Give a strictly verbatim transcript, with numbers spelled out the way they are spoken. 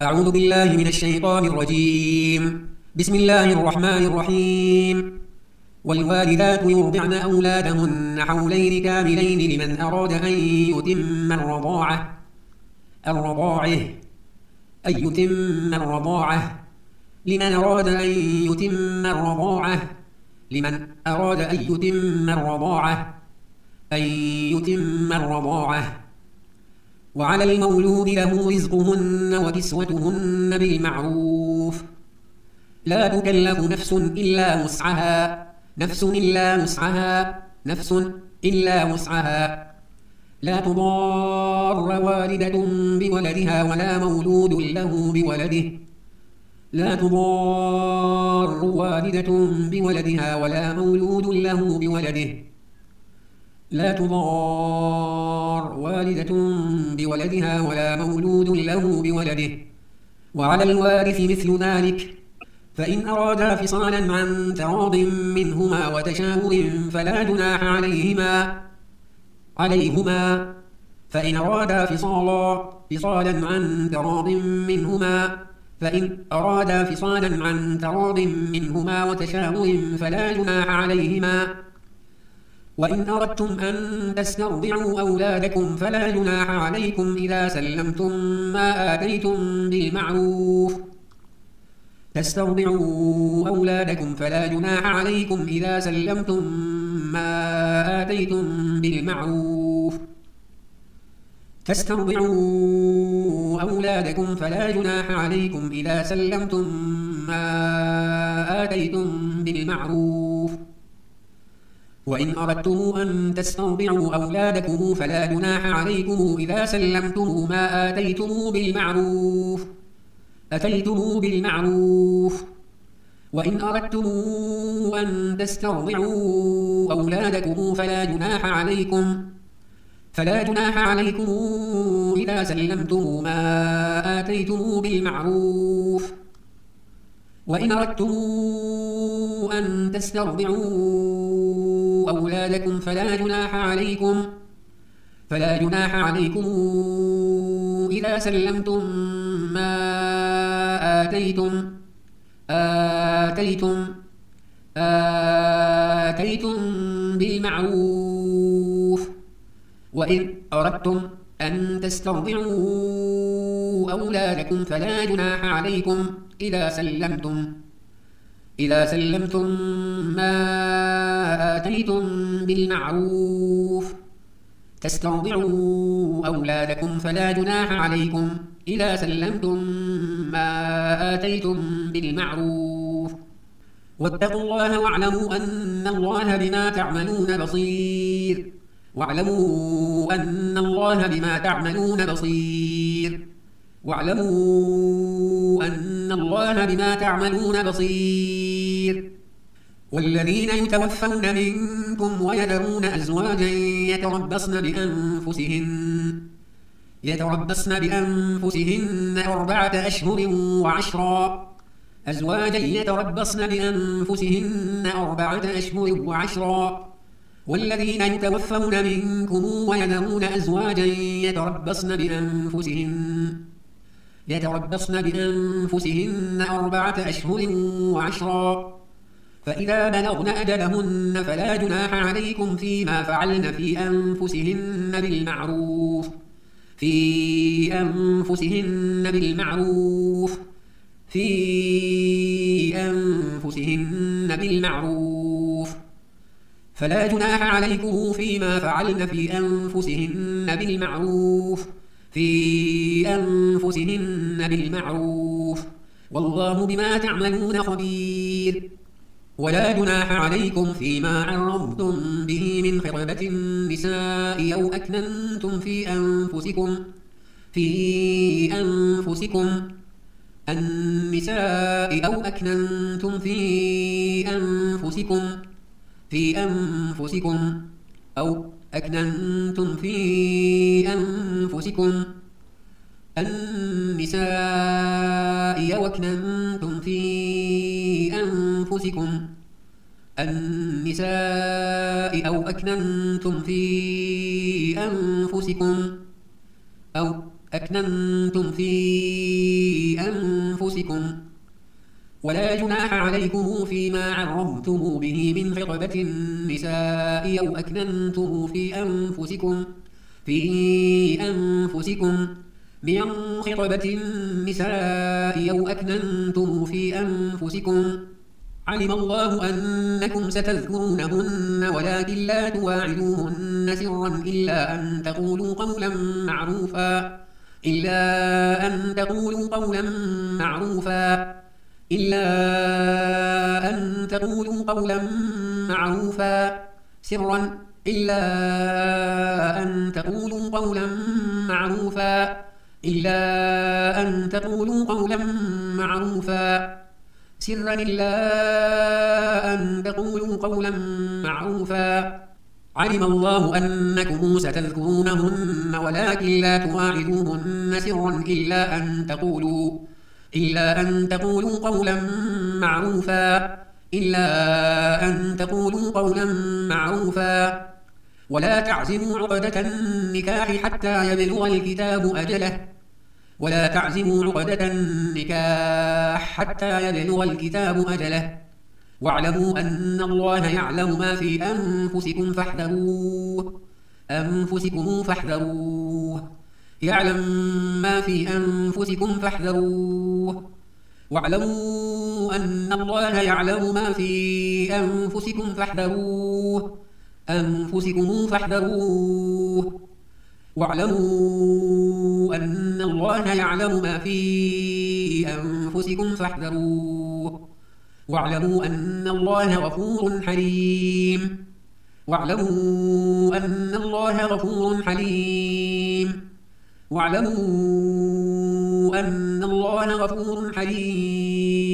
أعوذ بالله من الشيطان الرجيم. بسم الله الرحمن الرحيم. والوالدات يرضعن أولادهن حولين كاملين لمن أراد أن يتم الرضاعة الرضاعة أن يتم الرضاعة لمن أراد أن يتم الرضاعة لمن أراد أن يتم الرضاعة أن يتم الرضاعة وعلى المولود له رزقهن وكسوتهن بالمعروف لا تكلف نفس إلا وسعها نفس إلا وسعها نفس إلا وسعها لا تضار والدة بولدها ولا مولود له بولده لا تضار والدة بولدها ولا مولود له بولده لا تضار والدة بولدها ولا مولود له بولده وعلى الوارث مثل ذلك فإن أرادا فصالا عن تراض منهما وتشاور فلا جناح عليهما عليهما فإن أرادا فصالا فصالا عن تراض منهما فإن أرادا فصالا عن تراض منهما وتشاور فلا جناح عليهما وإن أردتم أن تسترضعوا أولادكم فلا جناح عليكم إذا سلمتم ما آتيتم بالمعروف تسترضعوا أولادكم فلا جناح عليكم إذا سلمتم ما آتيتم بالمعروف تسترضعوا أولادكم فلا جناح عليكم إذا سلمتم ما آتيتم بالمعروف وإن أردتم أن تسترضعوا أولادكم فلا جناح عليكم إذا سلمتم ما آتيتم بالمعروف أتيتم بالمعروف وإن أردتم أن تسترضعوا أولادكم فلا جناح عليكم فلا جناح عليكم إذا سلمتم ما آتيتم بالمعروف وإن أردتم أن تسترضعوا أولادكم فلا جناح عليكم فلا جناح عليكم إذا سلمتم ما آتيتم آتيتم آتيتم بالمعروف وإن أردتم أن تسترضعوا أولادكم فلا جناح عليكم إذا سلمتم إذا سلمتم ما آتيتم بالمعروف تسترضعوا أولادكم فلا جناح عليكم إذا سلمتم ما آتيتم بالمعروف واتقوا الله واعلموا أن الله بما تعملون بصير واعلموا أن الله بما تعملون بصير واعلموا أن الله بما تعملون بصير والذين يتوفون منكم ويذرون أزواجا يتربصن بأنفسهن يتربصن بأنفسهن أربعة أشهر وعشرا أزواجا يتربصن بأنفسهن أربعة أشهر وعشرا والذين يتوفون منكم ويذرون أزواجا يتربصن بأنفسهن يتربصن بأنفسهن أربعة أشهر وعشرا فإذا بلغن أجلهن فلا جناح عليكم فيما فعلن في أنفسهن بالمعروف في أنفسهن بالمعروف في أنفسهن بالمعروف فلا جناح عليكم فيما فعلن في أنفسهن بالمعروف في أنفسهن بالمعروف والله بما تعملون خبير ولا جناح عليكم فيما عرضتم به من خطبة النساء أو أكننتم في أنفسكم في أنفسكم النساء أو أكننتم في أنفسكم في أنفسكم أو أكننتم في أنفسكم النساء أو أكننتم في أنفسكم النساء أو أكننتم في أنفسكم أو أكننتم في أنفسكم ولا جناح عليكم فيما عرضتم به من خطبة النساء أو أكننتم في أنفسكم في أنفسكم من خطبة النساء أو أكننتم في أنفسكم علم الله أنكم ستذكرونهن ولكن لا تواعدوهن سرا إلا أن تقولوا قولا معروفا إلا أن تقولوا قولا معروفا إلا أن تقولوا قولا معروفا سرا إلا أن تقولوا قولا معروفا إلا أن تقولوا قولا معروفا سرا إلا أن تقولوا قولا معروفا علم الله أنكم ستذكرونهن ولكن لا تواعدوهن سرا إلا أن تقولوا إلا أن تقولوا قولا معروفا إلا أن تقولوا قولا معروفا ولا تعزموا عقدة النكاح حتى يبلغ الكتاب أجله ولا تعزموا عقدة النكاح حتى يبلغ الكتاب أجله واعلموا أن الله يعلم ما في أنفسكم فاحذروه أنفسكم فاحذروه يعلم ما في أنفسكم فاحذروه واعلموا أن الله يعلم ما في أنفسكم فاحذروه أنفسكم فاحذروه واعلموا أن الله يعلم ما في أنفسكم فاحذروه واعلموا أن الله غفور حليم واعلموا أن الله غفور حليم واعلموا أن الله غفور حليم